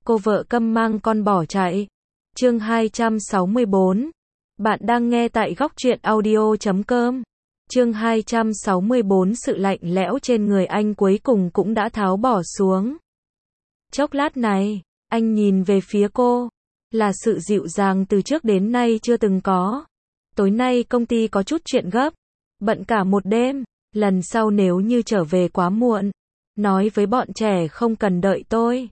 cô vợ câm mang con bỏ chạy. Chương 264. Bạn đang nghe tại góc truyện audio.com. Chương 264. Sự lạnh lẽo trên người anh cuối cùng cũng đã tháo bỏ xuống. Chốc lát này, anh nhìn về phía cô, là sự dịu dàng từ trước đến nay chưa từng có. Tối nay công ty có chút chuyện gấp, bận cả một đêm, lần sau nếu như trở về quá muộn, nói với bọn trẻ không cần đợi tôi.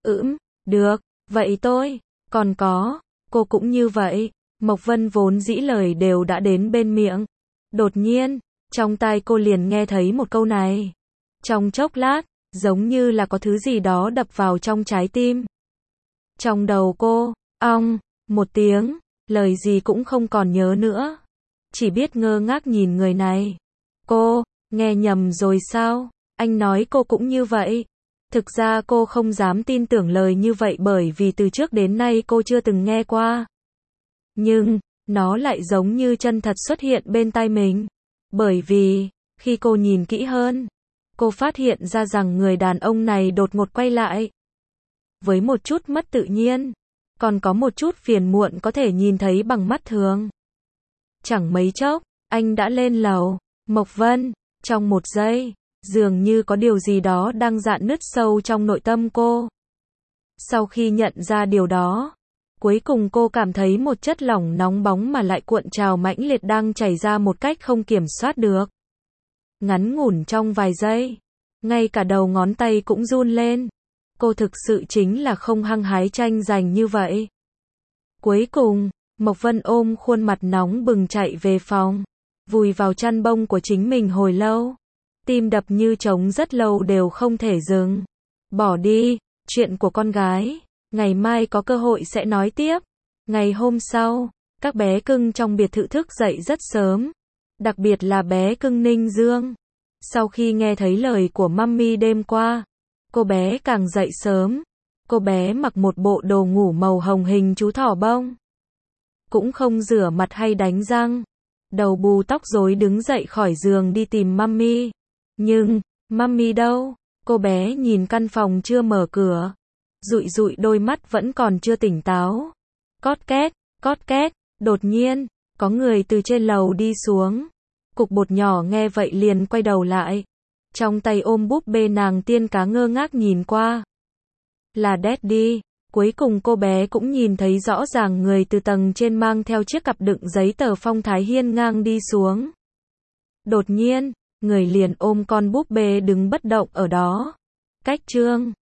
Được, vậy tôi, còn có, cô cũng như vậy. Mộc Vân vốn dĩ lời đều đã đến bên miệng. Đột nhiên, trong tai cô liền nghe thấy một câu này. Trong chốc lát, giống như là có thứ gì đó đập vào trong trái tim. Trong đầu cô, ong, một tiếng, lời gì cũng không còn nhớ nữa. Chỉ biết ngơ ngác nhìn người này. Cô, nghe nhầm rồi sao? Anh nói cô cũng như vậy. Thực ra cô không dám tin tưởng lời như vậy bởi vì từ trước đến nay cô chưa từng nghe qua. Nhưng, nó lại giống như chân thật xuất hiện bên tai mình. Bởi vì, khi cô nhìn kỹ hơn, cô phát hiện ra rằng người đàn ông này đột ngột quay lại. Với một chút mất tự nhiên, còn có một chút phiền muộn có thể nhìn thấy bằng mắt thường. Chẳng mấy chốc, anh đã lên lầu. Mộc Vân, trong một giây, dường như có điều gì đó đang rạn nứt sâu trong nội tâm cô. Sau khi nhận ra điều đó, cuối cùng cô cảm thấy một chất lỏng nóng bóng mà lại cuộn trào mãnh liệt đang chảy ra một cách không kiểm soát được. Ngắn ngủn trong vài giây, ngay cả đầu ngón tay cũng run lên. Cô thực sự chính là không hăng hái tranh giành như vậy. Cuối cùng, Mộc Vân ôm khuôn mặt nóng bừng chạy về phòng, vùi vào chăn bông của chính mình hồi lâu. Tim đập như trống rất lâu đều không thể dừng. Bỏ đi, chuyện của con gái, ngày mai có cơ hội sẽ nói tiếp. Ngày hôm sau, các bé cưng trong biệt thự thức dậy rất sớm, đặc biệt là bé cưng Ninh Dương. Sau khi nghe thấy lời của mummy đêm qua, cô bé càng dậy sớm. Cô bé mặc một bộ đồ ngủ màu hồng hình chú thỏ bông. Cũng không rửa mặt hay đánh răng. Đầu bù tóc rối đứng dậy khỏi giường đi tìm mummy. Nhưng, mummy đâu? Cô bé nhìn căn phòng chưa mở cửa. Dụi dụi đôi mắt vẫn còn chưa tỉnh táo. Cót két, đột nhiên, có người từ trên lầu đi xuống. Cục bột nhỏ nghe vậy liền quay đầu lại. Trong tay ôm búp bê nàng tiên cá ngơ ngác nhìn qua. Là Daddy. Cuối cùng cô bé cũng nhìn thấy rõ ràng người từ tầng trên mang theo chiếc cặp đựng giấy tờ phong thái hiên ngang đi xuống. Đột nhiên, người liền ôm con búp bê đứng bất động ở đó. Cách chương